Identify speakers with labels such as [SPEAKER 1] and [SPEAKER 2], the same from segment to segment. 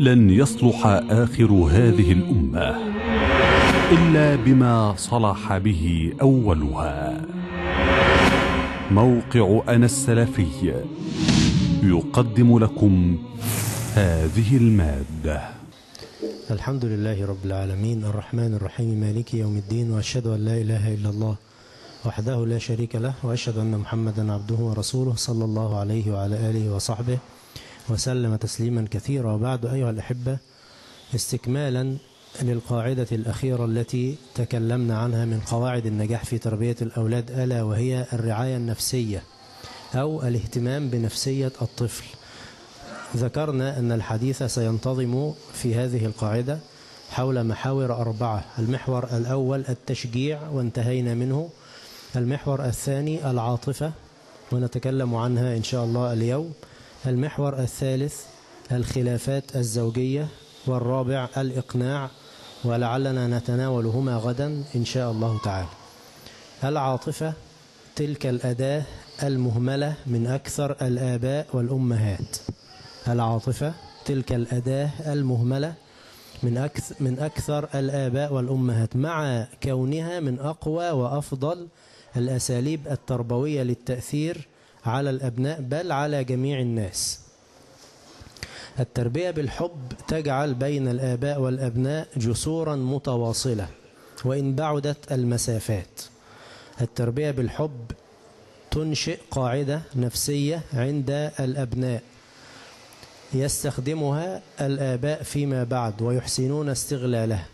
[SPEAKER 1] لن يصلح آخر هذه الأمة إلا بما صلح به أولها. موقع أنا السلفي يقدم لكم هذه المادة.
[SPEAKER 2] الحمد لله رب العالمين الرحمن الرحيم مالك يوم الدين، وأشهد أن لا إله إلا الله وحده لا شريك له، وأشهد أن محمدا عبده ورسوله صلى الله عليه وعلى آله وصحبه وسلم تسليما كثيرا. وبعد أيها الأحبة، استكمالا للقاعدة الأخيرة التي تكلمنا عنها من قواعد النجاح في تربية الأولاد، ألا وهي الرعاية النفسية أو الاهتمام بنفسية الطفل. ذكرنا أن الحديث سينتظم في هذه القاعدة حول محاور 4. المحور الأول التشجيع وانتهينا منه. المحور الثاني العاطفة ونتكلم عنها إن شاء الله اليوم. المحور الثالث الخلافات الزوجية، والرابع الإقناع، ولعلنا نتناولهما غدا إن شاء الله تعالى. العاطفة تلك الأداة المهملة من أكثر الآباء والأمهات. العاطفة تلك الأداة المهملة من أكثر الآباء والأمهات، مع كونها من أقوى وأفضل الأساليب التربوية للتأثير على الأبناء بل على جميع الناس. التربية بالحب تجعل بين الآباء والأبناء جسورا متواصلة وإن بعدت المسافات. التربية بالحب تنشئ قاعدة نفسية عند الأبناء يستخدمها الآباء فيما بعد ويحسنون استغلالها.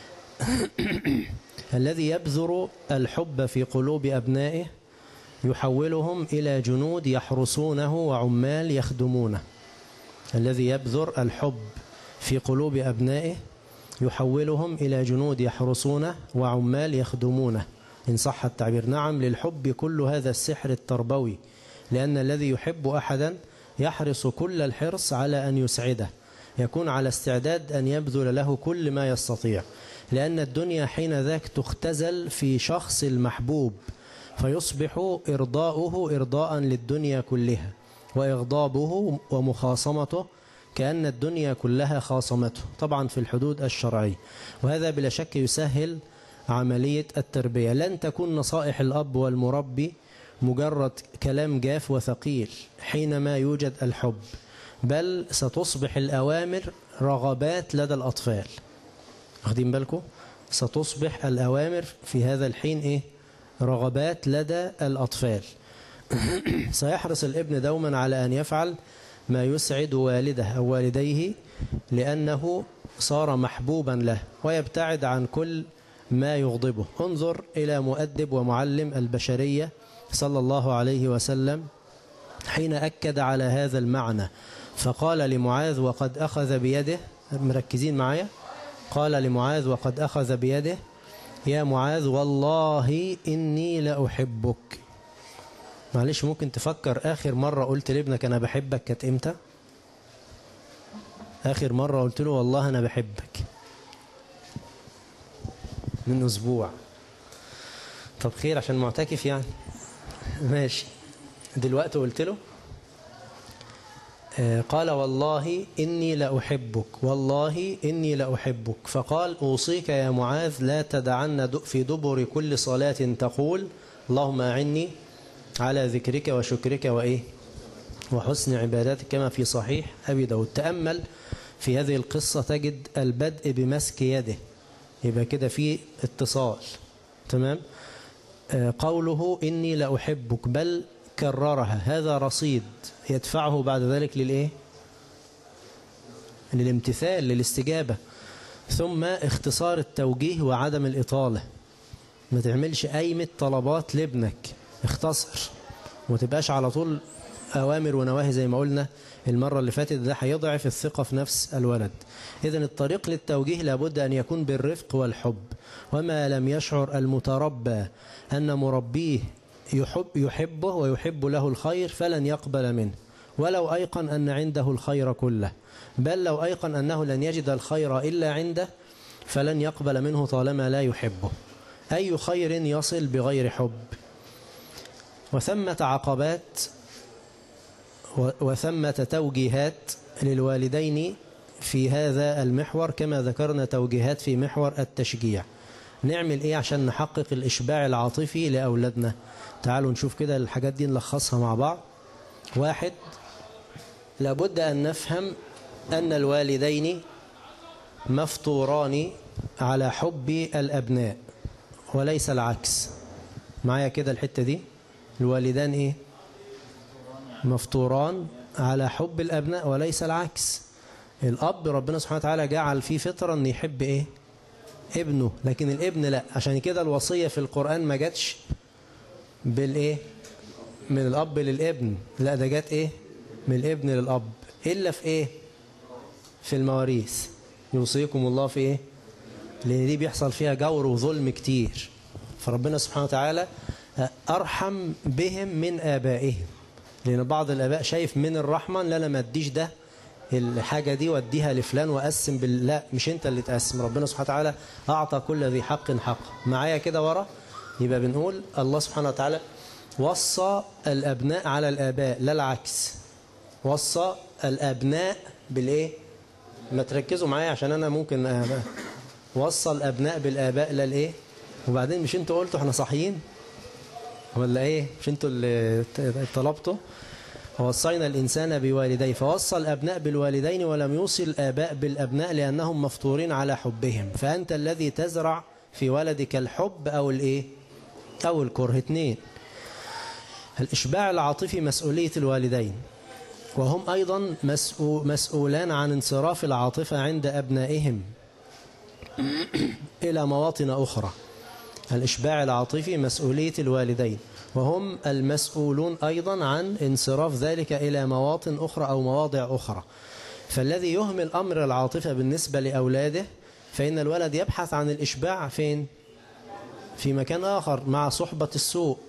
[SPEAKER 2] الذي يبذر الحب في قلوب أبنائه يحولهم إلى جنود يحرسونه وعمال يخدمونه. الذي يبذر الحب في قلوب أبنائه يحولهم إلى جنود يحرسونه وعمال يخدمونه، إن صح التعبير. نعم، للحب كل هذا السحر التربوي، لأن الذي يحب أحدا يحرص كل الحرص على أن يسعده، يكون على استعداد أن يبذل له كل ما يستطيع، لأن الدنيا حين ذاك تختزل في شخص المحبوب، فيصبح إرضاؤه إرضاء للدنيا كلها، وإغضابه ومخاصمته كأن الدنيا كلها خاصمته، طبعا في الحدود الشرعية. وهذا بلا شك يسهل عملية التربية. لن تكون نصائح الأب والمربي مجرد كلام جاف وثقيل حينما يوجد الحب، بل ستصبح الأوامر رغبات لدى الأطفال. واخدين بالكم؟ ستصبح الأوامر في هذا الحين رغبات لدى الأطفال. سيحرص الابن دوما على أن يفعل ما يسعد والده أو والديه لأنه صار محبوبا له، ويبتعد عن كل ما يغضبه. انظر إلى مؤدب ومعلم البشرية صلى الله عليه وسلم حين أكد على هذا المعنى، فقال لمعاذ وقد أخذ بيده، مركزين معايا؟ قال لمعاذ وقد أخذ بيده: يا معاذ والله إني لأحبك. معلش، ممكن تفكر آخر مرة قلت لابنك أنا بحبك كانت إمتى؟ آخر مرة قلت له والله أنا بحبك من أسبوع. طب خير، عشان معتكف يعني؟ ماشي. دلوقتي قلت له قال والله إني لأحبك، والله إني لأحبك. فقال أوصيك يا معاذ لا تدعن في دبر كل صلاة تقول اللهم أعني على ذكرك وشكرك وحسن عبادتك، كما في صحيح أبي داود. تأمل في هذه القصة تجد البدء بمسك يده، يبقى كده في اتصال. تمام. قوله إني لأحبك بل كررها، هذا رصيد يدفعه بعد ذلك للامتثال، للاستجابة. ثم اختصار التوجيه وعدم الإطالة. ما تعملش قايمة طلبات لابنك، اختصر وما تبقاش على طول أوامر ونواهي زي ما قلنا المرة اللي فاتت، ده هيضعف الثقة في نفس الولد. إذن الطريق للتوجيه لابد أن يكون بالرفق والحب، وما لم يشعر المتربى أن مربيه يحبه ويحب له الخير فلن يقبل منه، ولو أيقن أن عنده الخير كله، بل لو أيقن أنه لن يجد الخير إلا عنده فلن يقبل منه طالما لا يحبه. أي خير يصل بغير حب؟ وثمة عقبات وثمة توجيهات للوالدين في هذا المحور كما ذكرنا توجيهات في محور التشجيع. نعمل إيه عشان نحقق الإشباع العاطفي لأولادنا؟ تعالوا نشوف كده الحاجات دي نلخصها مع بعض. واحد، لابد أن نفهم أن الوالدين مفطوران على حب الأبناء وليس العكس. معايا كده الحتة دي؟ الوالدان إيه؟ مفطوران على حب الأبناء وليس العكس. الأب ربنا سبحانه وتعالى جعل فيه فطرة أن يحب إيه؟ ابنه، لكن الابن لا. عشان كده الوصية في القرآن ما جاتش بالإيه؟ من الأب للابن، لا ده جات إيه؟ من الابن للأب. إلا في إيه؟ في المواريث. يوصيكم الله في إيه؟ لأن دي بيحصل فيها جور وظلم كتير، فربنا سبحانه وتعالى أرحم بهم من آبائهم. لأن بعض الآباء شايف من الرحمة لا أنا ما أديش ده الحاجة دي واديها لفلان وأقسم لا، مش أنت اللي تقسم، ربنا سبحانه وتعالى أعطى كل ذي حق حق. معايا كده ورا؟ يبقى بنقول الله سبحانه وتعالى وصى الأبناء على الآباء لا العكس. وصى الأبناء بالإيه؟ ما تركزوا معايا عشان أنا ممكن وصى الأبناء بالآباء لا الإيه؟ وبعدين مش أنتوا قلتوا احنا صحيين ولا إيه؟ مش أنتوا اللي طلبتوا؟ ووصينا الإنسان بوالديه، فوصى الأبناء بالوالدين ولم يوصي الآباء بالأبناء لأنهم مفطورين على حبهم. فأنت الذي تزرع في ولدك الحب أو الإيه؟ أو الكره. اثنين، الإشباع العاطفي مسؤولية الوالدين، وهم أيضا مسؤولان عن انصراف العاطفة عند أبنائهم إلى مواطن أخرى. الإشباع العاطفي مسؤولية الوالدين، وهم المسؤولون أيضا عن انصراف ذلك إلى مواطن أخرى أو مواضع أخرى. فالذي يهمل أمر العاطفة بالنسبة لأولاده فإن الولد يبحث عن الإشباع فين؟ في مكان آخر، مع صحبة السوء،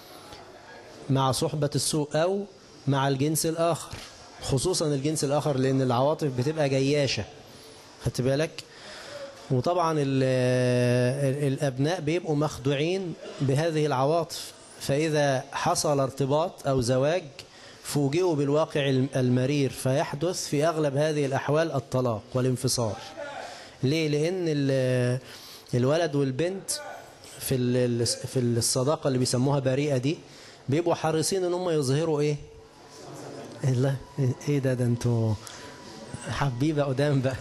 [SPEAKER 2] مع صحبة السوء أو مع الجنس الآخر، خصوصا الجنس الآخر لأن العواطف بتبقى جياشة. خدت بالك؟ وطبعا الأبناء بيبقوا مخدوعين بهذه العواطف، فإذا حصل ارتباط أو زواج فوجئوا بالواقع المرير، فيحدث في أغلب هذه الأحوال الطلاق والانفصال. ليه؟ لأن الولد والبنت في الصداقة اللي بيسموها بريئة دي بيبقوا حريصين ان هم يظهروا ايه؟ لا ايه ده انتوا حبيبة قدام بقى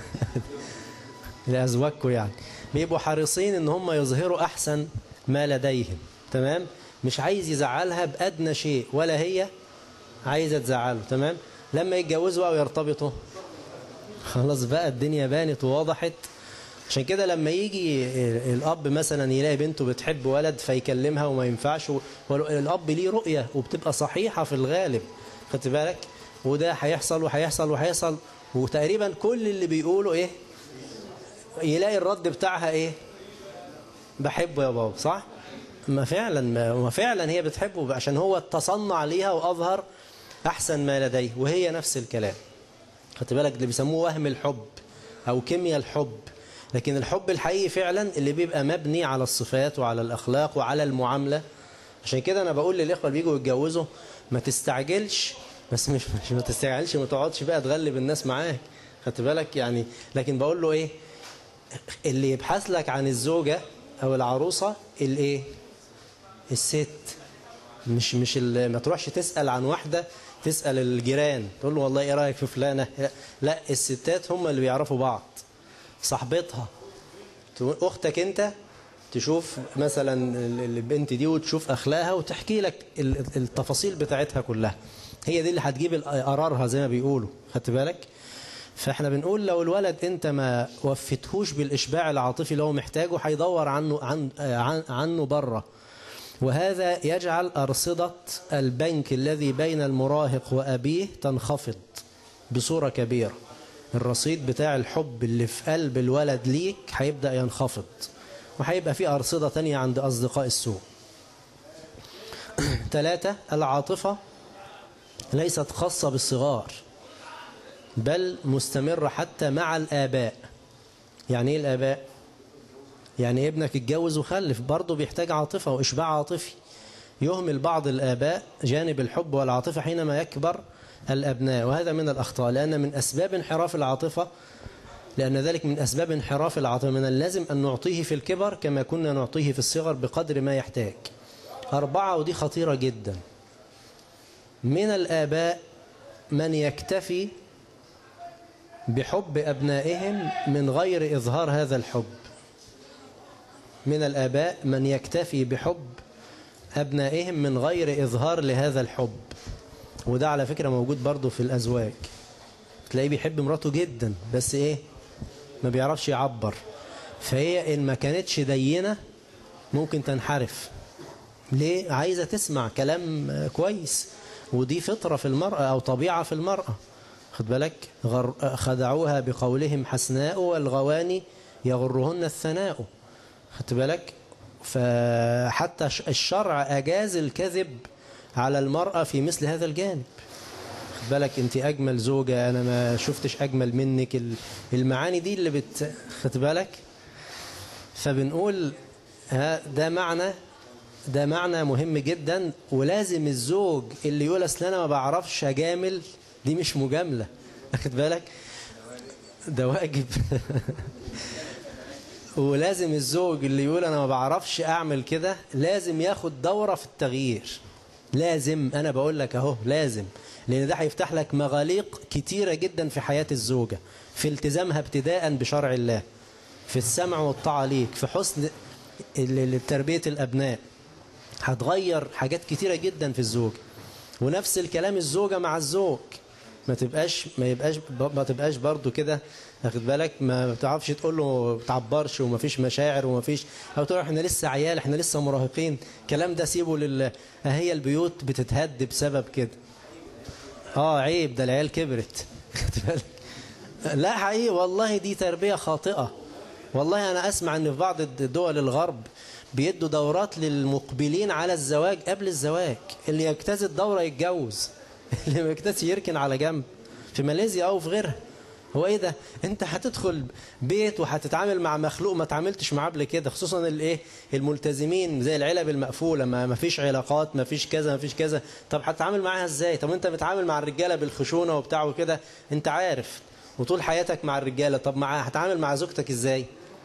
[SPEAKER 2] لأزواجكم يعني. بيبقوا حريصين ان هم يظهروا احسن ما لديهم. تمام؟ مش عايز يزعلها بأدنى شيء ولا هي عايزة تزعله. تمام؟ لما يتجوزوا او يرتبطوا خلاص بقى الدنيا بانت ووضحت. عشان كده لما يجي الأب مثلا يلاقي بنته بتحب ولد فيكلمها وما ينفعش، والأب ليه رؤية وبتبقى صحيحة في الغالب. خدت بالك؟ وده هيحصل وهيحصل وهيحصل، وتقريبا كل اللي بيقولوا ايه؟ يلاقي الرد بتاعها ايه؟ بحبه يا بابا، صح؟ ما فعلا هي بتحبه عشان هو تصنع ليها وأظهر أحسن ما لديه، وهي نفس الكلام. خدت بالك؟ اللي بيسموه وهم الحب أو كيمياء الحب. لكن الحب الحقيقي فعلا اللي بيبقى مبني على الصفات وعلى الأخلاق وعلى المعاملة. عشان كده أنا بقول للإخوة اللي بيجوا يتجوزوا ما تستعجلش، بس مش ما تستعجلش، ما تقعدش بقى تغلب الناس معاك. خدت بالك يعني؟ لكن بقول له إيه؟ اللي يبحث لك عن الزوجة أو العروسة الإيه؟ الست. مش ما تروحش تسأل عن واحدة، تسأل الجيران تقول له والله إيه رأيك في فلانة. لا، الستات هم اللي بيعرفوا بعض. صاحبتها أختك أنت تشوف مثلا البنت دي وتشوف أخلاقها وتحكي لك التفاصيل بتاعتها كلها. هي دي اللي هتجيب قرارها زي ما بيقولوا. خدت بالك؟ فاحنا بنقول لو الولد أنت ما وفتهوش بالإشباع العاطفي اللي هو محتاجه هيدور عنه بره، وهذا يجعل أرصدة البنك الذي بين المراهق وأبيه تنخفض بصورة كبيرة. الرصيد بتاع الحب اللي في قلب الولد ليك هيبدأ ينخفض، وهيبقى في أرصدة تانية عند أصدقاء السوء. 3، العاطفة ليست خاصة بالصغار بل مستمرة حتى مع الآباء. يعني إيه الآباء؟ يعني ابنك اتجوز وخلف برضه بيحتاج عاطفة وإشباع عاطفي. يهمل بعض الآباء جانب الحب والعاطفة حينما يكبر الأبناء، وهذا من الأخطاء، لأن من أسباب انحراف العاطفة، لأن ذلك من أسباب انحراف العاطفة. من اللازم أن نعطيه في الكبر كما كنا نعطيه في الصغر بقدر ما يحتاج. 4، ودي خطيرة جدا، من الآباء من يكتفي بحب أبنائهم من غير إظهار هذا الحب. من الآباء من يكتفي بحب أبنائهم من غير إظهار لهذا الحب، وده على فكرة موجود برضو في الأزواج. تلاقيه بيحب مراته جدا بس إيه، ما بيعرفش يعبر، فهي إن ما كانتش دينة ممكن تنحرف. ليه؟ عايزة تسمع كلام كويس، ودي فطرة في المرأة أو طبيعة في المرأة. خد بالك، خدعوها بقولهم حسناء والغواني يغرهن الثناء. خد بالك، فحتى الشرع أجاز الكذب على المرأة في مثل هذا الجانب. خد بالك، انت أجمل زوجة، أنا ما شفتش أجمل منك، المعاني دي اللي خد بالك. فبنقول ده معنى مهم جدا، ولازم الزوج اللي يقول أصل أنا ما بعرفش أجامل، دي مش مجاملة. خد بالك، ده واجب. ولازم الزوج اللي يقول أنا ما بعرفش أعمل كده لازم ياخد دورة في التغيير. لازم، أنا بقول لك أهو لازم، لأن ده هيفتح لك مغاليق كتيرة جدا في حياة الزوجة، في التزامها ابتداء بشرع الله، في السمع والطاعة ليك، في حسن تربية الأبناء. هتغير حاجات كتيرة جدا في الزوج. ونفس الكلام الزوجة مع الزوج، ما تبقاش برضو كده. واخد بالك، ما بتعرفش تقول له، ما تعبرش، وما فيش مشاعر، وما فيش، او تقول احنا لسه عيال، احنا لسه مراهقين. الكلام ده سيبه هي البيوت بتتهد بسبب كده. عيب، ده العيال كبرت. خد بالك، لا حقيقي والله دي تربية خاطئة. والله أنا أسمع أن في بعض الدول الغرب بيدوا دورات للمقبلين على الزواج قبل الزواج. اللي يجتاز الدورة يتجوز، اللي ما يجتاز يركن على جنب. في ماليزيا أو في غيرها. هو إيه ده؟ أنت هتدخل بيت وهتتعامل مع مخلوق ما تعاملتش معاه قبل كده، خصوصا الملتزمين زي العلب المقفولة، ما فيش علاقات، ما فيش كذا، ما فيش كذا. طب هتتعامل معاها إزاي؟ طب أنت بتتعامل مع الرجالة بالخشونة وبتاع وكده، أنت عارف، وطول حياتك مع الرجالة. طب هتتعامل مع زوجتك إزاي؟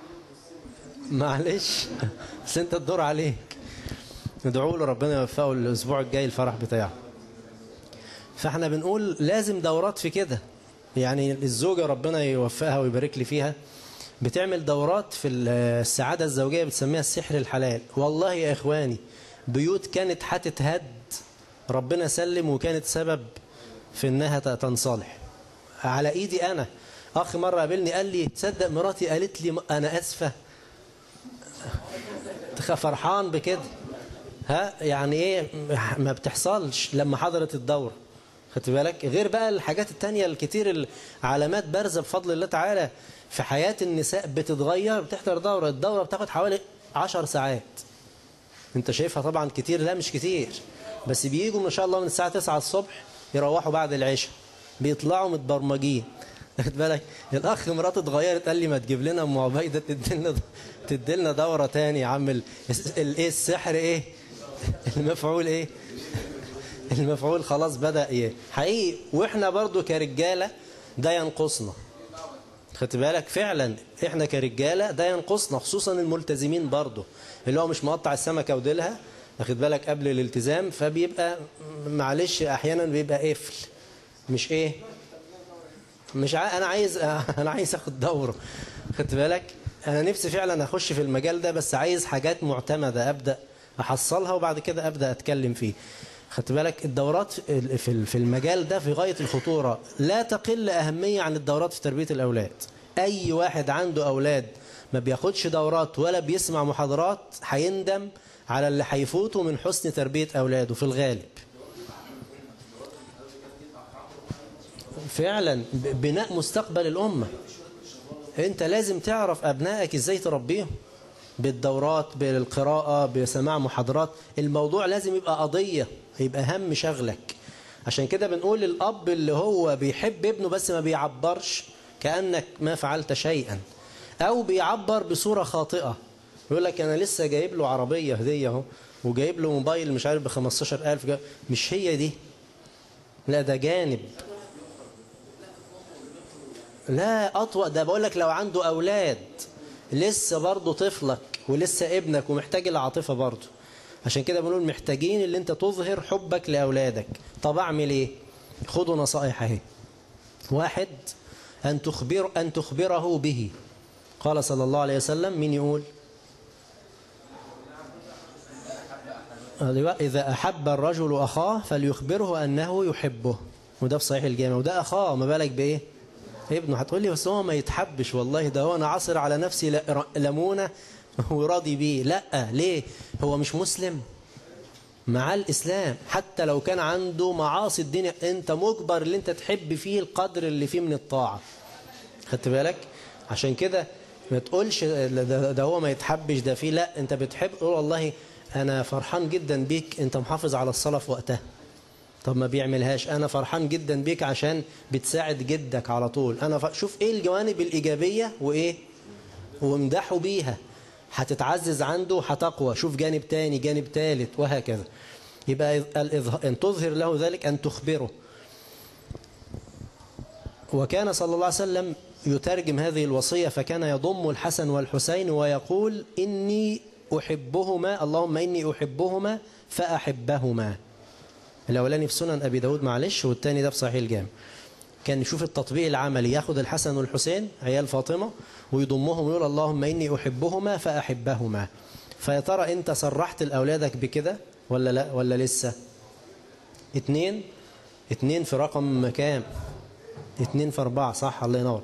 [SPEAKER 2] معلش، بس أنت الدور عليك. ندعو له ربنا يوفقه الأسبوع الجاي الفرح بتاعه. فاحنا بنقول لازم دورات في كده. يعني الزوجة ربنا يوفقها ويبارك لي فيها، بتعمل دورات في السعادة الزوجية، بتسميها السحر الحلال. والله يا إخواني، بيوت كانت هتتهد ربنا سلم، وكانت سبب في إنها تنصلح على إيدي أنا. أخ مرة قابلني قال لي تصدق مراتي قالت لي أنا أسفة، فرحان بكده. يعني إيه، ما بتحصلش لما حضرت الدورة. خدت بالك، غير بقى الحاجات التانية الكتير، العلامات بارزة بفضل الله تعالى في حياة النساء بتتغير. بتحضر الدورة بتاخد حوالي 10 ساعات. انت شايفها طبعا كتير، لا مش كتير، بس بييجوا ما شاء الله من الساعة 9 الصبح يروحوا بعد العشاء، بيطلعوا متبرمجين. خد بالك، الأخ مراته اتغيرت قال لي ما تجيب لنا أم عبيدة تديلنا دورة تاني يا عم. السحر ايه، المفعول ايه، المفعول خلاص بدأ ايه حقيقي. واحنا برضو كرجالة ده ينقصنا. خدت بالك، فعلا احنا كرجالة ده ينقصنا، خصوصا الملتزمين برضو، اللي هو مش مقطع السمكة وديلها. واخد بالك، قبل الالتزام، فبيبقى معلش احيانا بيبقى قفل، مش ايه، مش انا عايز اخد دوره. خدت بالك، انا نفسي فعلا اخش في المجال ده، بس عايز حاجات معتمدة ابدا احصلها وبعد كده ابدا اتكلم فيه. خدت بالك، الدورات في المجال ده في غاية الخطورة، لا تقل أهمية عن الدورات في تربية الأولاد. أي واحد عنده أولاد ما بياخدش دورات ولا بيسمع محاضرات هيندم على اللي هيفوته من حسن تربية أولاده في الغالب. فعلا بناء مستقبل الأمة. أنت لازم تعرف أبنائك إزاي تربيهم، بالدورات، بالقراءة، بسماع محاضرات. الموضوع لازم يبقى قضية، يبقى هم شغلك. عشان كده بنقول الأب اللي هو بيحب ابنه بس ما بيعبرش، كأنك ما فعلت شيئا، أو بيعبر بصورة خاطئة. يقول لك أنا لسه جايب له عربية هدية اهو، وجايب له موبايل مش عارف ب15,000، مش هي دي، لا ده جانب. لا أطوأ، ده بقول لك لو عنده أولاد لسه برضه طفلك ولسه ابنك ومحتاج العاطفة برضه. عشان كده بنقول محتاجين اللي انت تظهر حبك لأولادك. طب أعمل ايه؟ خدوا نصائح اهي. واحد، أن تخبره به. قال صلى الله عليه وسلم، مين يقول؟ إذا أحب الرجل أخاه فليخبره أنه يحبه. وده في صحيح الجامع. وده أخاه، ما بالك بإيه؟ ابنه. هتقول لي بس هو ما يتحبش، والله ده هو أنا عصر على نفسي لمونة وراضي بيه. لا، ليه؟ هو مش مسلم مع الإسلام، حتى لو كان عنده معاصي الدنيا أنت مجبر اللي أنت تحب فيه القدر اللي فيه من الطاعة. خدت بالك؟ عشان كده ما تقولش ده هو ما يتحبش، ده فيه. لا، أنت بتحب، قول والله أنا فرحان جدا بيك، أنت محافظ على الصلاة في وقتها. طب ما بيعملهاش، أنا فرحان جدا بيك عشان بتساعد جدك على طول. أنا شوف إيه الجوانب الإيجابية وإيه وامدحه بيها، هتتعزز عنده، هتقوى. شوف جانب تاني، جانب تالت، وهكذا. يبقى أن تظهر له ذلك، أن تخبره. وكان صلى الله عليه وسلم يترجم هذه الوصية، فكان يضم الحسن والحسين ويقول إني أحبهما، اللهم إني أحبهما فأحبهما. الأولاني في سنن أبي داود معلش، والتاني ده في صحيح الجامع. كان يشوف التطبيق العملي، ياخد الحسن والحسين عيال فاطمة ويضمهم ويقول اللهم إني أحبهما فأحبهما. فيا ترى أنت صرحت لأولادك بكده ولا لا، ولا لسه؟ اتنين في رقم كام؟ 2 في 4، صح، الله ينور.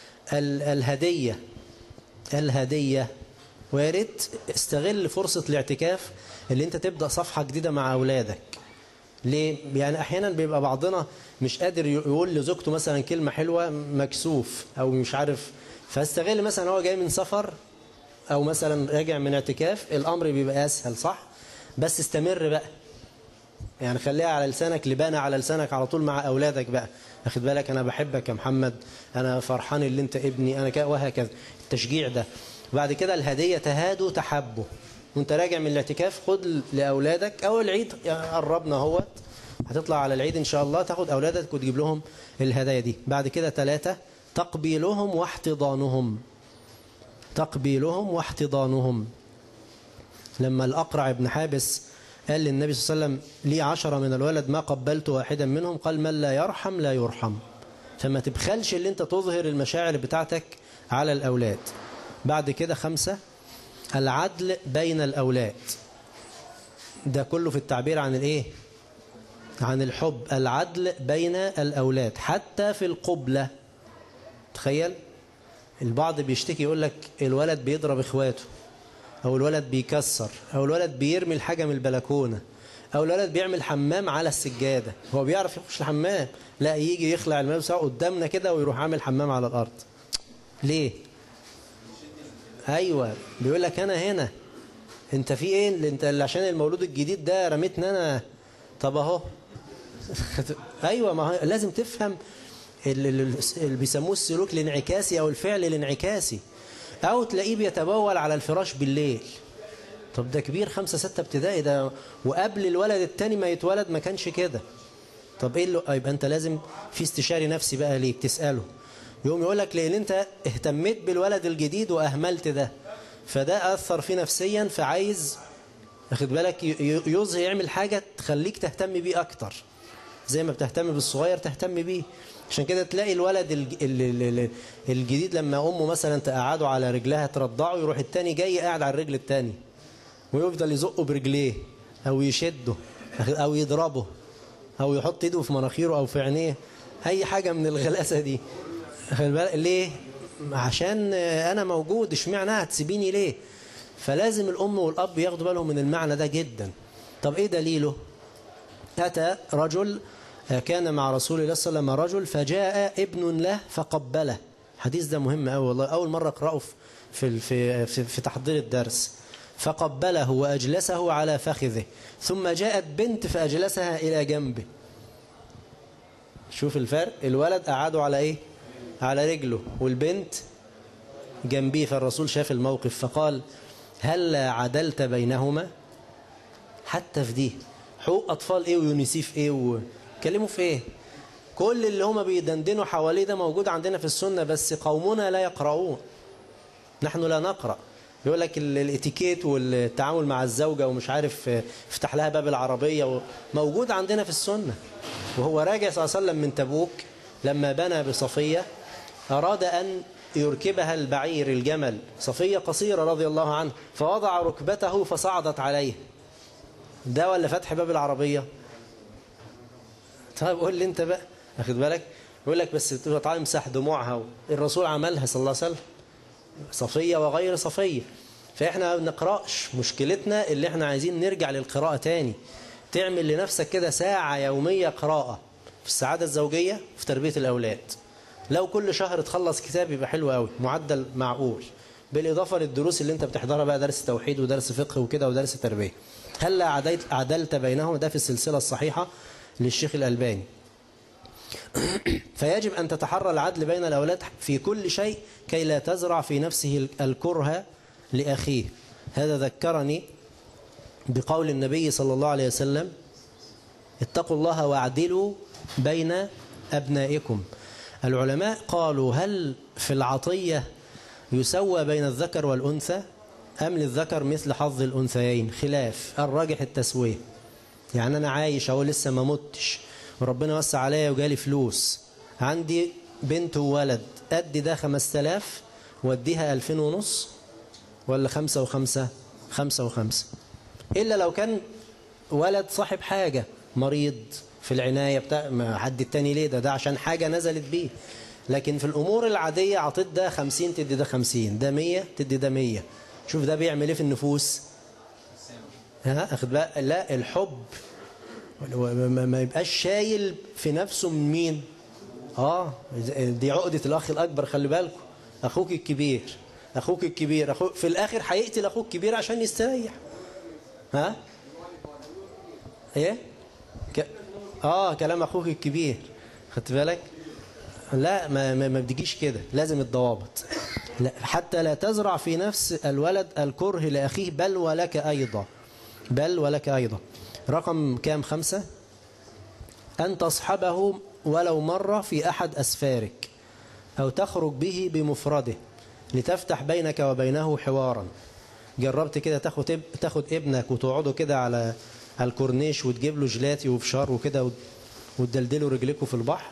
[SPEAKER 2] الهدية، وياريت استغل فرصة الاعتكاف اللي انت تبدأ صفحة جديدة مع أولادك. ليه؟ يعني أحيانا بيبقى بعضنا مش قادر يقول لزوجته مثلا كلمة حلوة، مكسوف أو مش عارف، فاستغل مثلا هو جاي من سفر أو مثلا راجع من اعتكاف، الأمر بيبقى أسهل، صح؟ بس استمر بقى، يعني خليها على لسانك، لبانة على لسانك على طول مع أولادك بقى. أخذ بالك، أنا بحبك يا محمد، أنا فرحان اللي أنت ابني، أنا كده، وهكذا. التشجيع ده. بعد كده الهدية، تهادوا تحبوا. وانت راجع من الاعتكاف خد لأولادك، أو العيد يعني قربنا اهوت، هتطلع على العيد إن شاء الله، تاخد أولادك وتجيب لهم الهدايا دي. بعد كده 3، تقبيلهم واحتضانهم. تقبيلهم واحتضانهم. لما الأقرع بن حابس قال للنبي صلى الله عليه وسلم لي 10 من الولد ما قبلت واحدا منهم، قال من لا يرحم لا يرحم. فما تبخلش اللي انت تظهر المشاعر بتاعتك على الأولاد. بعد كده 5، العدل بين الأولاد. ده كله في التعبير عن الايه؟ عن الحب. العدل بين الأولاد حتى في القبلة. تخيل البعض بيشتكي يقول لك الولد بيضرب اخواته، أو الولد بيكسر، أو الولد بيرمي الحاجة من البلكونة، أو الولد بيعمل حمام على السجادة. هو بيعرف يخش الحمام، لا يجي يخلع الملابس قدامنا كده ويروح عامل حمام على الأرض. ليه؟ أيوة، بيقول لك أنا هنا، أنت في إيه؟ أنت اللي عشان المولود الجديد ده رميتني أنا. طب أهو. أيوة، ما لازم تفهم اللي بيسموه السلوك الانعكاسي أو الفعل الانعكاسي. أو تلاقيه بيتبول على الفراش بالليل. طب ده كبير، 5 6 ابتدائي ده، وقبل الولد التاني ما يتولد ما كانش كده. طب ايه اللي يبقى انت لازم في استشاري نفسي بقى ليك تسأله. يقوم يقول لك لان انت اهتميت بالولد الجديد واهملت ده، فده اثر فيه نفسيا، فعايز اخد بالك يظهر يعمل حاجة تخليك تهتم بيه اكتر، زي ما بتهتم بالصغير تهتم بيه. عشان كده تلاقي الولد الجديد لما امه مثلا تقعده على رجلها ترضعه، يروح التاني جاي قاعد على الرجل التاني ويفضل يزقه برجليه، او يشده، او يضربه، او يحط ايده في مناخيره او في عينيه، اي حاجه من الغلاسه دي. ليه؟ عشان انا موجود، اشمعنى هتسيبيني ليه؟ فلازم الام والاب ياخدوا بالهم من المعنى ده جدا. طب ايه دليله؟ اتى رجل، كان مع رسول الله صلى الله عليه وسلم رجل، فجاء ابن له فقبله. الحديث ده مهم قوي والله، اول مره اقراه في تحضير الدرس. فقبله واجلسه على فخذه، ثم جاءت بنت فاجلسها الى جنبه. شوف الفرق، الولد قعده على ايه؟ على رجله، والبنت جنبيه. فالرسول شاف الموقف فقال هل عدلت بينهما؟ حتى في دي حقوق أطفال إيه ويونيسيف إيه وكلموا في إيه؟ كل اللي هما بيدندنوا حواليه ده موجود عندنا في السنة، بس قومنا لا يقرؤون، نحن لا نقرأ. يقول لك الاتيكيت والتعامل مع الزوجة ومش عارف افتح لها باب العربية موجود عندنا في السنة. وهو راجع صلى الله عليه وسلم من تبوك لما بنى بصفية أراد أن يركبها البعير الجمل، صفية قصيرة رضي الله عنه، فوضع ركبته فصعدت عليه. ده ولا فتح باب العربية؟ طيب قول لي انت بقى، اخد بالك؟ يقول لك بس تعالى امسح دموعها، الرسول عملها صلى الله عليه وسلم، صفية وغير صفية. فاحنا ما بنقرأش، مشكلتنا اللي احنا عايزين نرجع للقراءة تاني. تعمل لنفسك كده ساعة يومية قراءة في السعادة الزوجية وفي تربية الأولاد. لو كل شهر تخلص كتاب يبقى حلو قوي، معدل معقول، بالإضافة للدروس اللي انت بتحضرها بقى، درس توحيد ودرس فقه وكده ودرس تربية. هل عدلت بينهم؟ ده في السلسلة الصحيحة للشيخ الألباني. فيجب أن تتحرى العدل بين الأولاد في كل شيء كي لا تزرع في نفسه الكره لأخيه. هذا ذكرني بقول النبي صلى الله عليه وسلم: اتقوا الله واعدلوا بين أبنائكم. العلماء قالوا: هل في العطية يسوى بين الذكر والأنثى أم للذكر مثل حظ الأنثيين؟ خلاف، الراجح التسوية. يعني أنا عايش أهو لسه ما متش وربنا وسع عليا وجالي فلوس، عندي بنت وولد، أدي ده 5000 واديها 2500 ولا 5 و5؟ 5 و5. إلا لو كان ولد صاحب حاجة، مريض في العناية بتاع، ما حد التاني ليه، ده عشان حاجة نزلت بيه. لكن في الأمور العادية عطيت ده 50 تدي ده 50، ده 100 تدي ده 100. شوف ده بيعمل ايه في النفوس. أخذ بقى، لا الحب ما يبقاش شايل في نفسه من مين. دي عقدة الأخ الأكبر، خلي بالكم. أخوك الكبير، أخوك الكبير، أخوك في الآخر هيقتل أخوك الكبير عشان يستريح. إيه؟ كلام أخوك الكبير، خدت بالك؟ لا، ما بتجيش كده، لازم الضوابط. لا، حتى لا تزرع في نفس الولد الكره لأخيه، بل ولك أيضا، بل ولك أيضا. رقم كام؟ 5. أن تصحبه ولو مرة في أحد أسفارك، أو تخرج به بمفرده لتفتح بينك وبينه حوارا. جربت كده تاخد ابنك وتقعدوا كده على الكورنيش وتجيب له جلاتي وفشار وكده وتدلدلوا رجلكوا في البحر؟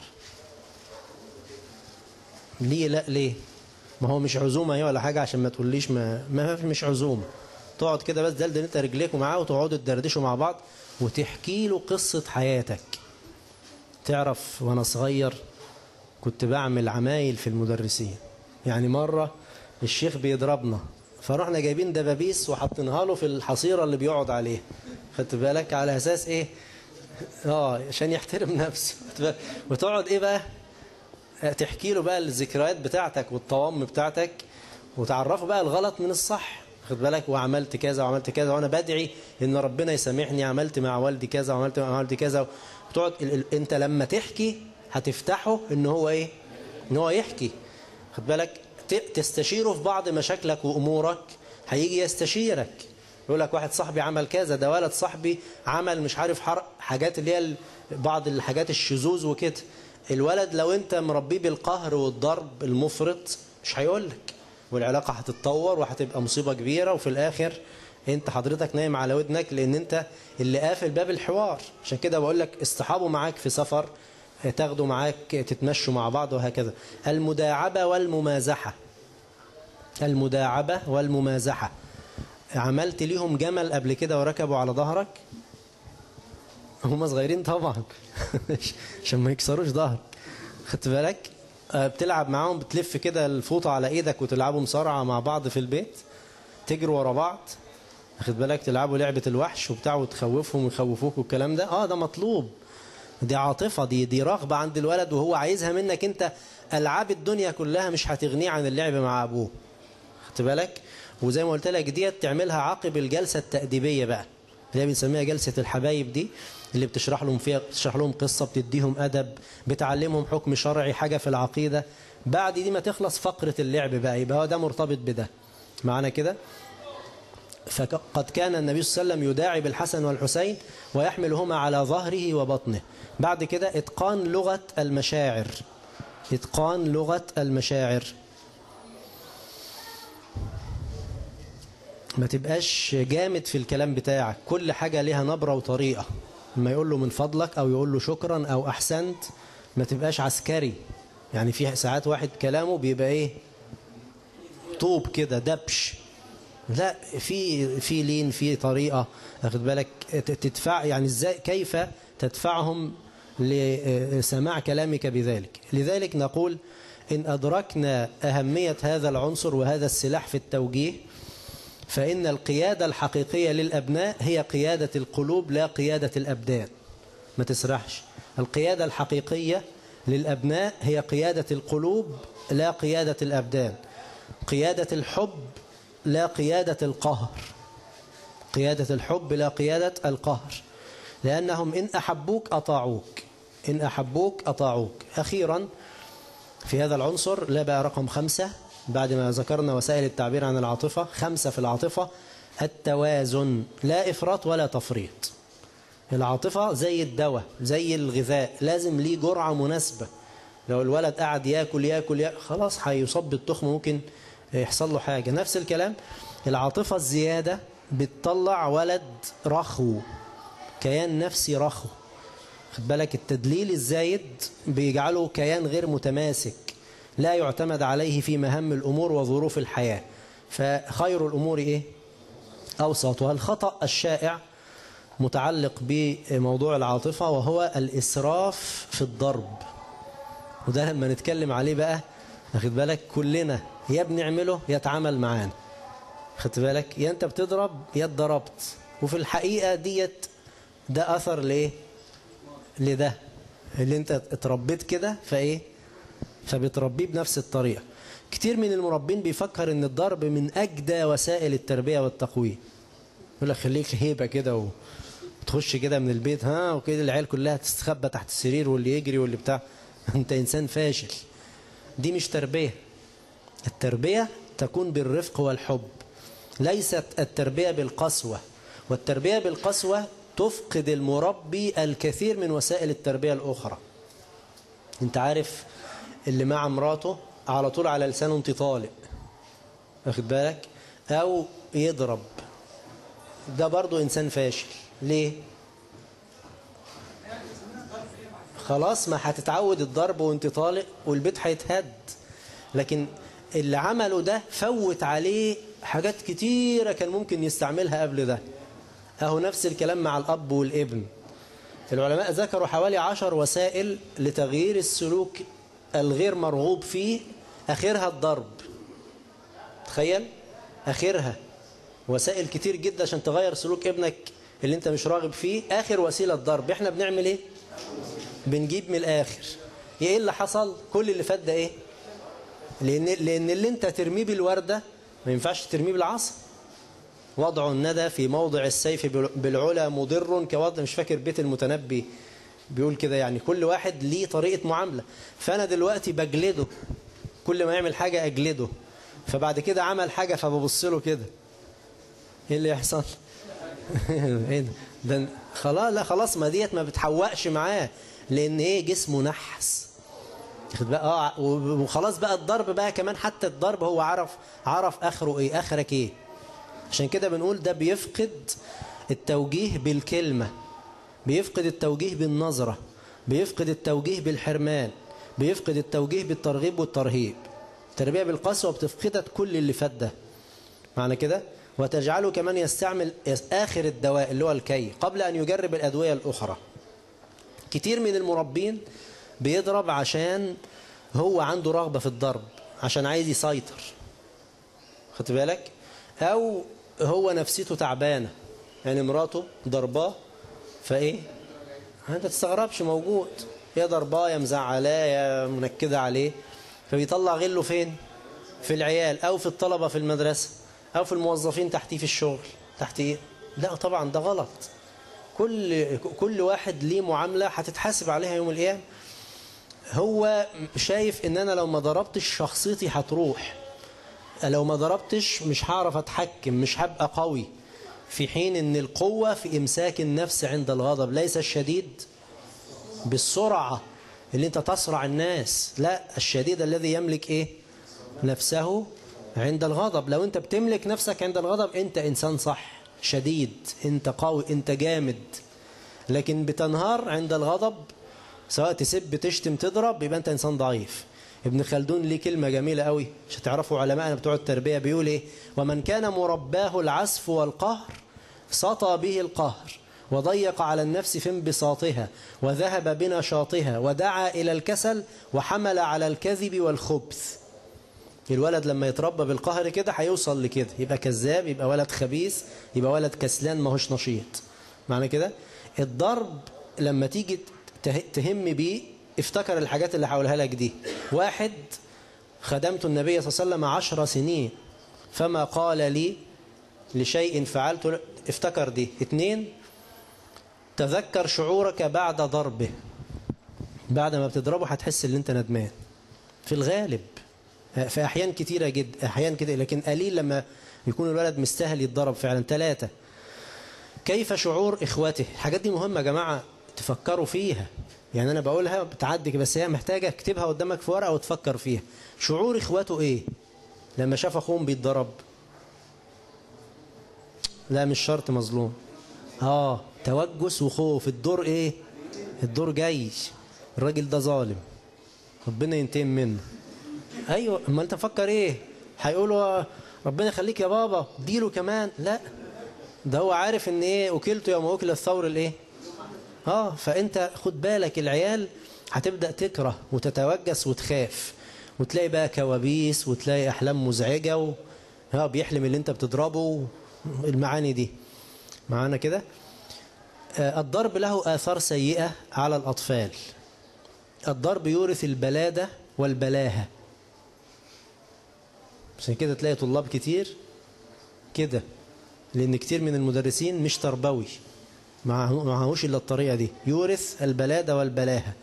[SPEAKER 2] ليه؟ لا، ليه؟ ما هو مش عزومة ايه ولا حاجة، عشان ما تقوليش مش عزومة. تقعد كده بس دلدل انت رجليك معاه وتقعدوا تدردشوا مع بعض وتحكي له قصة حياتك. تعرف وانا صغير كنت بعمل عمايل في المدرسين. يعني مرة الشيخ بيضربنا، فرحنا جايبين دبابيس وحطينها له في الحصيرة اللي بيقعد عليها، خدت بالك؟ على اساس ايه؟ عشان يحترم نفسه. وتقعد ايه بقى، تحكي له بقى الذكريات بتاعتك والطوام بتاعتك، وتعرفه بقى الغلط من الصح، خد بالك؟ وعملت كذا وعملت كذا، وانا بدعي ان ربنا يسامحني، عملت مع والدي كذا وعملت مع والدي كذا. وتقعد انت لما تحكي هتفتحه ان هو ايه، ان هو يحكي، خد بالك؟ تستشيره في بعض مشاكلك وامورك، هيجي يستشيرك، يقول لك واحد صاحبي عمل كذا، ده ولد صاحبي عمل مش عارف حاجات اللي هي بعض الحاجات الشذوذ وكده. الولد لو انت مربيه بالقهر والضرب المفرط مش هيقولك، والعلاقة هتتطور وهتبقى مصيبة كبيرة، وفي الآخر انت حضرتك نايم على ودنك، لان انت اللي قافل باب الحوار. عشان كده بقول لك اصطحابوا معاك في سفر، تاخدوا معاك تتمشوا مع بعض وهكذا. المداعبة والممازحة، المداعبة والممازحة. عملت ليهم جمل قبل كده وركبوا على ظهرك؟ هم صغيرين طبعا عشان ما يكسروش ظهرك، خدت بالك؟ بتلعب معاهم، بتلف كده الفوطة على ايدك وتلعبوا مصارعة مع بعض في البيت، تجروا ورا بعض، خد بالك؟ تلعبوا لعبة الوحش وبتاع وتخوفهم ويخوفوك والكلام ده. ده مطلوب، دي عاطفة، دي رغبة عند الولد وهو عايزها منك انت. ألعاب الدنيا كلها مش هتغنيه عن اللعب مع أبوه، خدت بالك؟ وزي ما قلت لك ديت تعملها عقب الجلسة التأديبية بقى، اللي بنسميها جلسة الحبايب دي، اللي بتشرح لهم فيها، بتشرح لهم قصة، بتديهم أدب، بتعلمهم حكم شرعي، حاجة في العقيدة. بعد دي ما تخلص فقرة اللعب بقى، يبقى ده مرتبط بده معنا كده. فقد كان النبي صلى الله عليه وسلم يداعي بالحسن والحسين ويحملهما على ظهره وبطنه. بعد كده إتقان لغة المشاعر، إتقان لغة المشاعر. ما تبقاش جامد في الكلام بتاعك، كل حاجة لها نبرة وطريقة. لما يقول له من فضلك أو يقول له شكرا أو أحسنت، ما تبقاش عسكري. يعني في ساعات واحد كلامه بيبقى إيه، طوب كده دبش. لا، في لين، في طريقة، أخذ بالك تدفع، يعني ازاي، كيف تدفعهم لسماع كلامك بذلك. لذلك نقول إن أدركنا أهمية هذا العنصر وهذا السلاح في التوجيه، فإن القيادة الحقيقية للأبناء هي قيادة القلوب لا قيادة الأبدان. ما تسرحش، القيادة الحقيقية للأبناء هي قيادة القلوب لا قيادة الأبدان، قيادة الحب لا قيادة القهر، قيادة الحب لا قيادة القهر، لأنهم إن أحبوك أطاعوك، إن أحبوك أطاعوك. أخيرا في هذا العنصر، لا بقى رقم 5 بعد ما ذكرنا وسائل التعبير عن العاطفة، 5 في العاطفة: التوازن، لا إفراط ولا تفريط. العاطفة زي الدواء، زي الغذاء، لازم ليه جرعة مناسبة. لو الولد قاعد ياكل خلاص هيصاب بالتخم، ممكن يحصل له حاجة. نفس الكلام العاطفة الزيادة بتطلع ولد رخو، كيان نفسي رخو. خد بالك، التدليل الزايد بيجعله كيان غير متماسك، لا يعتمد عليه في مهام الأمور وظروف الحياة. فخير الأمور إيه؟ أوسطها. الخطأ الشائع متعلق بموضوع العاطفة وهو الإسراف في الضرب، وده لما نتكلم عليه بقى، أخد بالك، كلنا يا بنعمله يا تعامل معانا. خدت بالك، يا أنت بتضرب يا اتضربت، وفي الحقيقة ده أثر لإيه؟ لده اللي أنت اتربيت كده، فإيه؟ فبتربيه بنفس الطريقة. كتير من المربين بيفكر إن الضرب من أجدى وسائل التربية والتقويم. يقول لك خليك هيبة كده وتخش كده من البيت وكده العيال كلها تستخبى تحت السرير واللي يجري واللي بتاع. أنت إنسان فاشل. دي مش تربية. التربية تكون بالرفق والحب، ليست التربية بالقسوة. والتربية بالقسوة تفقد المربي الكثير من وسائل التربية الأخرى. أنت عارف اللي مع مراته على طول على لسانه انت طالق، واخد بالك، أو يضرب، ده برضو إنسان فاشل. ليه؟ خلاص ما هتتعود الضرب وانت طالق والبيت هيتهد. لكن اللي عمله ده فوت عليه حاجات كتيرة كان ممكن يستعملها قبل ده. اهو نفس الكلام مع الأب والابن. العلماء ذكروا حوالي 10 وسائل لتغيير السلوك الغير مرغوب فيه، آخرها الضرب. تخيل، آخرها وسائل كتير جدا عشان تغير سلوك ابنك اللي انت مش راغب فيه. آخر وسيلة الضرب. احنا بنعمل ايه؟ بنجيب من الآخر. ايه اللي حصل؟ كل اللي فات ده ايه؟ لأن اللي انت ترميه بالوردة ما ينفعش ترميه بالعصا. وضع الندى في موضع السيف بالعلا مضر كوضع، مش فاكر بيت المتنبي بيقول كده. يعني كل واحد ليه طريقة معاملة. فأنا دلوقتي بجلده، كل ما يعمل حاجة أجلده، فبعد كده عمل حاجة فببص له كده، ايه اللي يحصل؟ ايه ده؟ خلاص، لا خلاص، ما ديت ما بتحوقش معاه، لأن ايه، جسمه نحس. بقى وخلاص بقى الضرب بقى كمان، حتى الضرب هو عرف آخره ايه، آخرك ايه. عشان كده بنقول ده بيفقد التوجيه بالكلمة، بيفقد التوجيه بالنظرة، بيفقد التوجيه بالحرمان، بيفقد التوجيه بالترغيب والترهيب. التربية بالقسوة بتفقدت كل اللي فات ده. معنى كده وتجعله كمان يستعمل آخر الدواء اللي هو الكي قبل أن يجرب الأدوية الأخرى. كتير من المربين بيضرب عشان هو عنده رغبة في الضرب، عشان عايز يسيطر، خدت بالك، أو هو نفسيته تعبانة، يعني مراته ضرباه فإيه، أنت تستغربش، موجود، يا ضرباه يا مزعلاه يا منكدة عليه، فبيطلع غله فين؟ في العيال أو في الطلبة في المدرسة أو في الموظفين تحتيه في الشغل. تحتيه؟ لا طبعا ده غلط. كل واحد ليه معاملة هتتحاسب عليها يوم القيامة. هو شايف إن أنا لو ما ضربتش شخصيتي هتروح، لو ما ضربتش مش هعرف أتحكم، مش هبقى قوي. في حين أن القوة في إمساك النفس عند الغضب. ليس الشديد بالسرعة اللي انت تسرع الناس، لا، الشديد الذي يملك ايه؟ نفسه عند الغضب. لو انت بتملك نفسك عند الغضب انت انسان صح، شديد، انت قوي، انت جامد. لكن بتنهار عند الغضب، سواء تسب، تشتم، تضرب، يبقى انت انسان ضعيف. ابن خلدون ليه كلمة جميلة قوي، مش هتعرفوا علماءنا بتوع التربية، بيقول ايه؟ ومن كان مرباه العسف والقهر سطى به القهر وضيق على النفس في انبساطها وذهب بنشاطها ودعا إلى الكسل وحمل على الكذب والخبث. الولد لما يتربى بالقهر كده هيوصل لكده، يبقى كذاب، يبقى ولد خبيث، يبقى ولد كسلان ما هوش نشيط. معنى كده الضرب لما تيجي تهم بيه افتكر الحاجات اللي هقولها لك دي. واحد، خدمت النبي صلى الله عليه وسلم 10 سنين فما قال لي لشيء فعلته، افتكر دي. 2، تذكر شعورك بعد ضربه. بعد ما بتضربه هتحس ان انت ندمان في الغالب، في احيان كتيرة جدا، احيان كده، لكن قليل لما يكون الولد مستاهل يتضرب فعلا. 3، كيف شعور اخوته. الحاجات دي مهمة يا جماعة تفكروا فيها، يعني انا بقولها بتعدي بس هي محتاجة اكتبها قدامك في ورقة وتفكر فيها. شعور اخوته ايه لما شاف اخوهم بيتضرب؟ لا مش شرط مظلوم، توجس وخوف. الدور ايه؟ الدور جاي، الراجل ده ظالم، ربنا ينتقم منه. ايوه، اما انت فكر ايه؟ هيقولوا ربنا يخليك يا بابا اديله كمان. لا، ده هو عارف ان ايه؟ اكلته يوم اكل الثور الايه؟ فانت خد بالك، العيال هتبدأ تكره وتتوجس وتخاف، وتلاقي بقى كوابيس، وتلاقي احلام مزعجة، بيحلم اللي انت بتضربه، المعاني دي معانا كده. الضرب له آثار سيئة على الأطفال. الضرب يورث البلادة والبلاهة. عشان كده تلاقي طلاب كتير كده، لأن كتير من المدرسين مش تربوي، معهوش إلا الطريقة دي، يورث البلادة والبلاهة.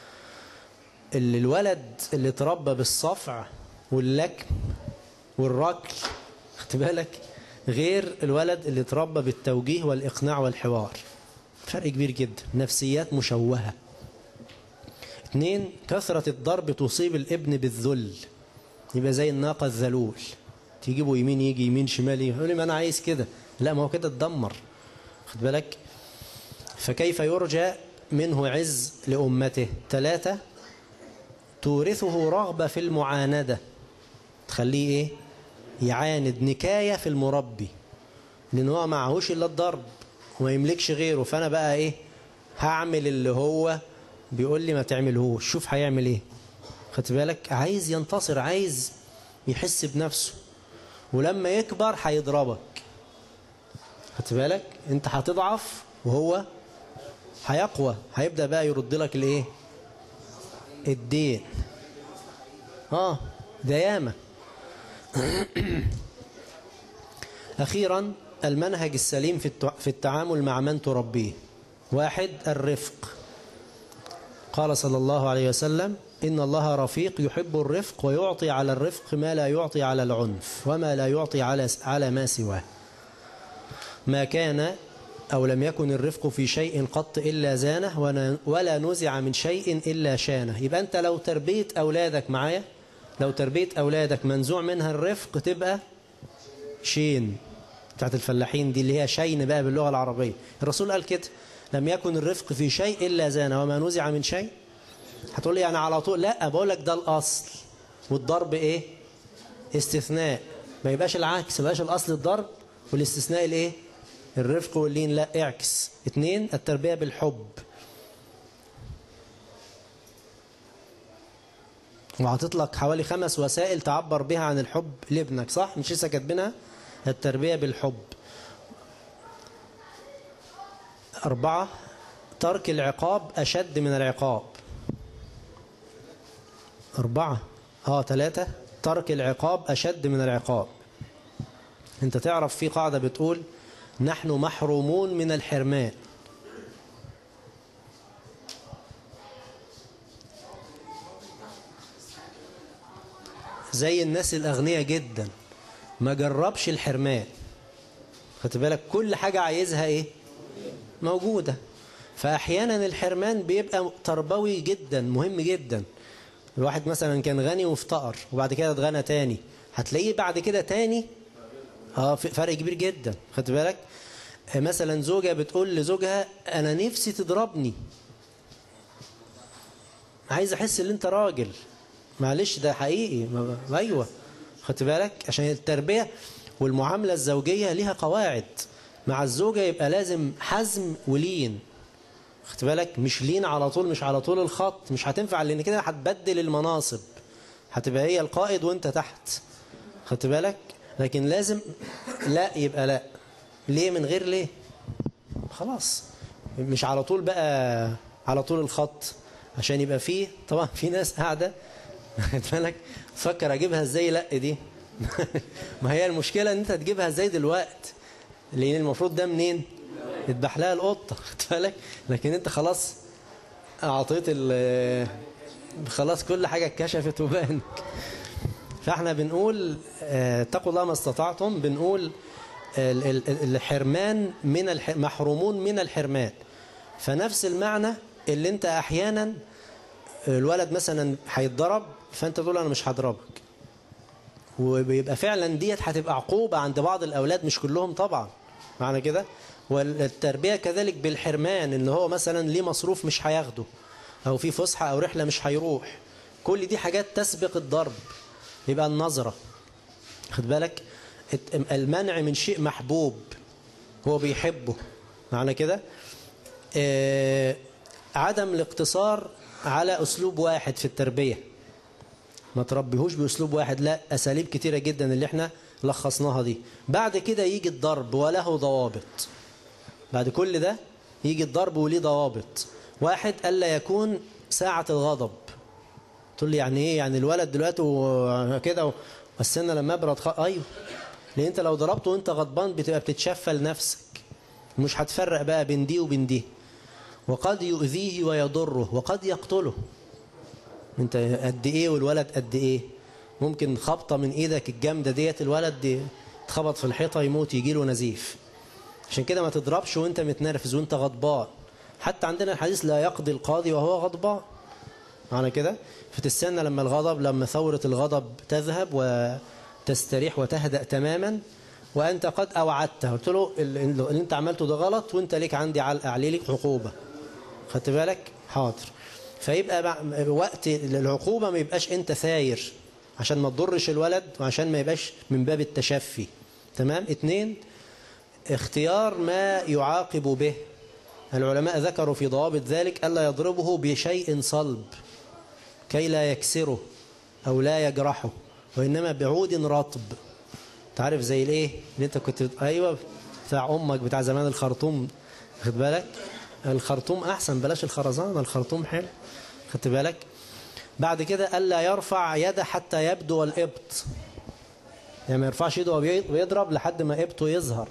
[SPEAKER 2] الولد اللي تربى بالصفع واللكم والركل، خد بالك، غير الولد اللي تربى بالتوجيه والإقناع والحوار. فرق كبير جدا، نفسيات مشوهة. 2، كثرة الضرب تصيب الابن بالذل، يبقى زي الناقة الذلول، تجيبه يمين يجي يمين، شمال يقول لي ما أنا عايز كده، لا ما هو كده اتدمر، خد بالك. فكيف يرجى منه عز لأمته. 3، تورثه رغبة في المعاندة، تخليه ايه؟ يعاند، نكاية في المربي، لأن هو معهوش إلا الضرب وما يملكش غيره، فأنا بقى ايه؟ هعمل اللي هو بيقول لي ما تعملهوش، شوف هيعمل ايه. خدت بالك؟ عايز ينتصر، عايز يحس بنفسه، ولما يكبر هيضربك. خدت بالك؟ انت هتضعف وهو هيقوى، هيبدأ بقى يرد لك الايه؟ الدين. ده ياما. أخيرا، المنهج السليم في التعامل مع من تربيه. 1، الرفق. قال صلى الله عليه وسلم: إن الله رفيق يحب الرفق ويعطي على الرفق ما لا يعطي على العنف وما لا يعطي على ما سواه. ما كان أو لم يكن الرفق في شيء قط إلا زانه ولا نزع من شيء إلا شانه. يبقى أنت لو تربيت أولادك معايا، لو تربيت أولادك منزوع منها الرفق تبقى شين، بتاعت الفلاحين دي اللي هي شين بقى باللغة العربية. الرسول قال كده: لم يكن الرفق في شيء إلا زانه وما نزع من شيء. هتقول لي يعني على طول؟ لا، بقول لك ده الأصل، والضرب إيه؟ استثناء. ما يبقاش العكس، ما يبقاش الأصل الضرب والاستثناء الإيه؟ الرفق واللين، لا، اعكس. 2، التربية بالحب. وهتطلق حوالي 5 وسائل تعبر بها عن الحب لابنك، صح؟ مش لسه كاتبينها؟ التربية بالحب. 4، ترك العقاب أشد من العقاب. 4 3، ترك العقاب أشد من العقاب. انت تعرف في قاعدة بتقول: نحن محرومون من الحرمان. زي الناس الأغنياء جدا ما جربش الحرمان. خدت بالك؟ كل حاجة عايزها ايه؟ موجودة. فأحيانا الحرمان بيبقى تربوي جدا، مهم جدا. الواحد مثلا كان غني وافتقر وبعد كده اتغنى تاني، هتلاقيه بعد كده تاني فرق كبير جدا. خدت بالك؟ مثلا زوجة بتقول لزوجها أنا نفسي تضربني، عايز أحس إن أنت راجل. معلش ده حقيقي. أيوة. خدت بالك؟ عشان التربية والمعاملة الزوجية ليها قواعد. مع الزوجة يبقى لازم حزم ولين. خدت بالك؟ مش لين على طول، مش على طول الخط، مش هتنفع، لأن كده هتبدل المناصب، هتبقى هي القائد وانت تحت. خدت بالك؟ لكن لازم لا يبقى لا. ليه؟ من غير ليه. خلاص. مش على طول بقى على طول الخط، عشان يبقى فيه طبعا في ناس قاعدة خدت بالك تفكر اجيبها ازاي لا دي ما هي المشكلة ان انت تجيبها ازاي دلوقتي، لان المفروض ده منين؟ يذبح لها القطة. خدت بالك؟ لكن انت خلاص اعطيت خلاص كل حاجة اتكشفت وبانت. فاحنا بنقول اتقوا الله ما استطعتم. بنقول الحرمان من محرومون من الحرمان. فنفس المعنى اللي انت احيانا الولد مثلا هيتضرب فانت تقول انا مش هضربك، وبيبقى فعلا ديت هتبقى عقوبة عند بعض الاولاد، مش كلهم طبعا، معنى كده. والتربية كذلك بالحرمان، ان هو مثلا ليه مصروف مش هياخده، او في فسحة او رحلة مش هيروح. كل دي حاجات تسبق الضرب. يبقى النظرة، خد بالك، المنع من شيء محبوب هو بيحبه، معنى كده. عدم الاقتصار على أسلوب واحد في التربية، ما تربيهوش بأسلوب واحد، لا، أساليب كتيرة جدا اللي احنا لخصناها دي. بعد كده يجي الضرب وله ضوابط. بعد كل ده يجي الضرب وليه ضوابط. واحد، ألا يكون ساعة الغضب. تقول لي يعني ايه؟ يعني الولد دلوقتي كده والسنة لما ابرد ايوه، لان انت لو ضربته وانت غضبان بتبقى بتتشفى لنفسك، مش هتفرق بقى بين دي وبين دي. وقد يؤذيه ويضره وقد يقتله. انت قد ايه والولد قد ايه؟ ممكن خبطة من ايدك الجامدة ديت الولد دي اتخبط في الحيطة يموت، يجيله نزيف. عشان كده ما تضربش وانت متنرفز وانت غضبان. حتى عندنا الحديث لا يقضي القاضي وهو غضبان، معنى كده. فتستنى لما الغضب، لما ثورة الغضب تذهب وتستريح وتهدأ تماما، وأنت قد أوعدته، قلت له اللي أنت عملته ده غلط وأنت ليك عندي عليه لك عقوبة. خدت بالك؟ حاضر. فيبقى وقت العقوبة ما يبقاش أنت ثاير عشان ما تضرش الولد وعشان ما يبقاش من باب التشفي. تمام؟ 2، اختيار ما يعاقب به. العلماء ذكروا في ضوابط ذلك ألا يضربه بشيء صلب كي لا يكسره أو لا يجرحه، وإنما بعود رطب. تعرف زي الايه اللي انت كنت ايوه بتاع امك بتاع زمان، الخرطوم. خد بالك؟ الخرطوم احسن، بلاش الخرزانه، الخرطوم حلو. خدت بالك؟ بعد كده الا يرفع يده حتى يبدو الابط، يعني ما يرفعش يده ويضرب لحد ما ابطه يظهر.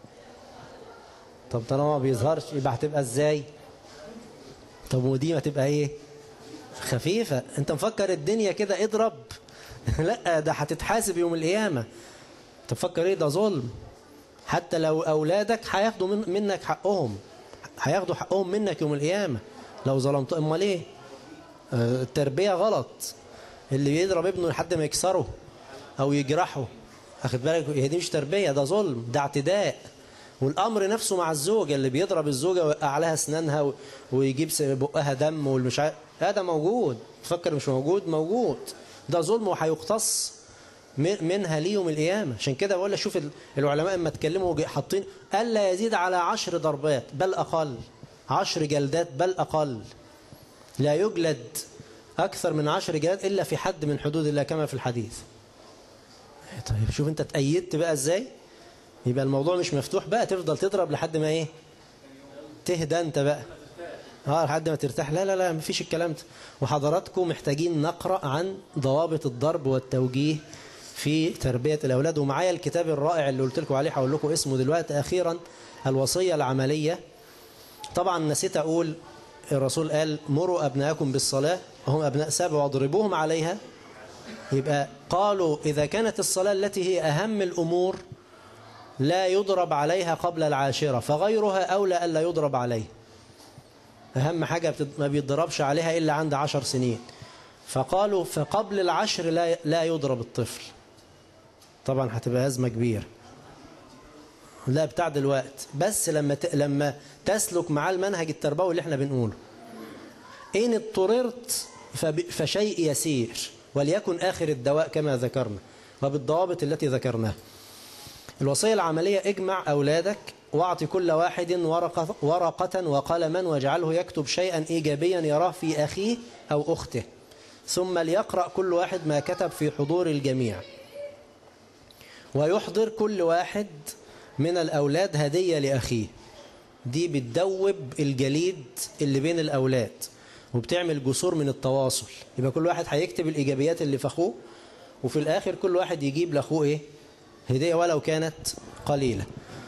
[SPEAKER 2] طب طالما ما بيظهرش يبقى هتبقى ازاي؟ طب ودي ما تبقى ايه؟ خفيفه. انت مفكر الدنيا كده اضرب لا، ده هتتحاسب يوم القيامه. تفكر ايه؟ ده ظلم. حتى لو اولادك هياخدوا منك حقهم، هياخدوا حقهم منك يوم القيامه لو ظلمت. امال ايه؟ التربيه غلط. اللي بيضرب ابنه لحد ما يكسره او يجرحه، اخد بالك؟ هي دي مش تربيه، ده ظلم، ده اعتداء. والامر نفسه مع الزوجه، اللي بيضرب الزوجه ويوقع لها اسنانها ويجيب بقها دم والمش عارف، هذا موجود. تفكر مش موجود؟ موجود. ده ظلم وهيقتص منها ليه يوم القيامة. عشان كده بقول لك شوف العلماء لما اتكلموا حاطين ألا يزيد على 10 ضربات بل أقل، 10 جلدات بل أقل. لا يجلد أكثر من 10 جلدات إلا في حد من حدود الله كما في الحديث. طيب شوف أنت اتأيدت بقى إزاي. يبقى الموضوع مش مفتوح بقى تفضل تضرب لحد ما إيه؟ تهدى أنت بقى، لحد ما ترتاح. لا لا لا، مفيش الكلام ده. وحضراتكم محتاجين نقرأ عن ضوابط الضرب والتوجيه في تربية الأولاد. ومعايا الكتاب الرائع اللي قلت لكم عليه، هقول لكم اسمه دلوقتي أخيرا، الوصية العملية. طبعا نسيت أقول، الرسول قال مروا أبنائكم بالصلاة وهم أبناء 7 واضربوهم عليها يبقى قالوا إذا كانت الصلاة التي هي أهم الأمور لا يضرب عليها قبل العاشرة، فغيرها أولى ألا يضرب عليه. أهم حاجة ما بيضربش عليها إلا عند 10 سنين، فقالوا فقبل العشر لا يضرب الطفل. طبعا هتبقى أزمة كبيرة. لا بتاع دلوقت، بس لما تسلك مع المنهج التربوي اللي احنا بنقوله. إن اضطررت فشيء يسير، وليكن آخر الدواء كما ذكرنا وبالضوابط التي ذكرناها. الوصية العملية: اجمع أولادك واعطي كل واحد ورقة وقلما واجعله يكتب شيئا إيجابيا يراه في أخيه أو أخته، ثم ليقرأ كل واحد ما كتب في حضور الجميع، ويحضر كل واحد من الأولاد هدية لأخيه. دي بتدوب الجليد اللي بين الأولاد وبتعمل جسور من التواصل. يبقى كل واحد هيكتب الإيجابيات اللي في أخوه، وفي الآخر كل واحد يجيب لأخوه إيه؟ هدية ولو كانت قليلة.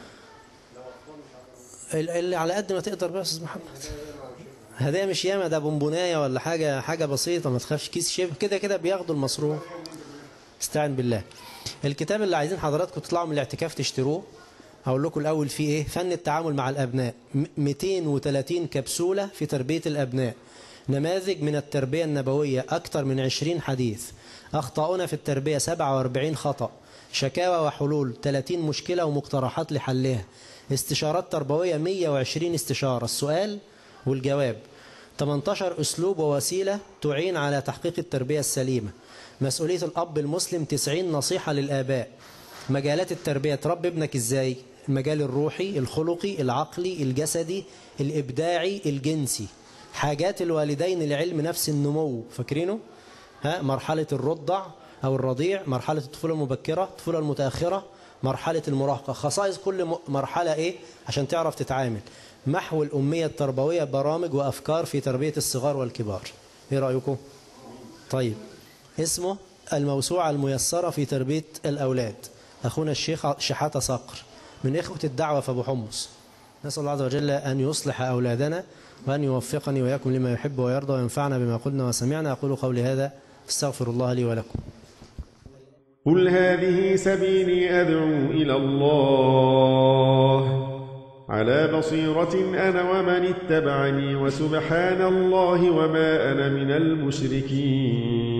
[SPEAKER 2] اللي على قد ما تقدر بقى يا أستاذ محمد. هدية مش ياما، ده بونبوناية ولا حاجة بسيطة، ما تخافش، كيس شبه كده بياخدوا المصروف. استعن بالله. الكتاب اللي عايزين حضراتكم تطلعوا من الاعتكاف تشتروه، هقول لكم الأول فيه إيه؟ فن التعامل مع الأبناء. 230 كبسولة في تربية الأبناء، نماذج من التربية النبوية، أكثر من 20 حديث، أخطاؤنا في التربية 47 خطأ، شكاوى وحلول 30 مشكلة ومقترحات لحلها، استشارات تربوية 120 استشارة، السؤال والجواب، 18 أسلوب ووسيلة تعين على تحقيق التربية السليمة، مسؤولية الأب المسلم 90 نصيحة للآباء، مجالات التربية، تربي ابنك إزاي؟ المجال الروحي، الخلقي، العقلي، الجسدي، الإبداعي، الجنسي، حاجات الوالدين لعلم نفس النمو، فاكرينه؟ مرحلة الرضع أو الرضيع، مرحلة الطفولة المبكرة، الطفولة المتأخرة، مرحلة المراهقة، خصائص كل مرحلة إيه عشان تعرف تتعامل، محو الأمية التربوية، برامج وأفكار في تربية الصغار والكبار. إيه رأيكم؟ طيب، اسمه الموسوعة الميسرة في تربية الأولاد، أخونا الشيخ شحاتة صقر من إخوة الدعوة في أبو حمص. نسأل الله عز وجل أن يصلح أولادنا وأن يوفقني وإياكم لما يحب ويرضى وينفعنا بما قلنا وسمعنا. أقول قولي هذا استغفر الله لي ولكم.
[SPEAKER 3] قل هذه سبيلي أدعو إلى الله على بصيرة أنا ومن اتبعني، وسبحان الله وما أنا من المشركين.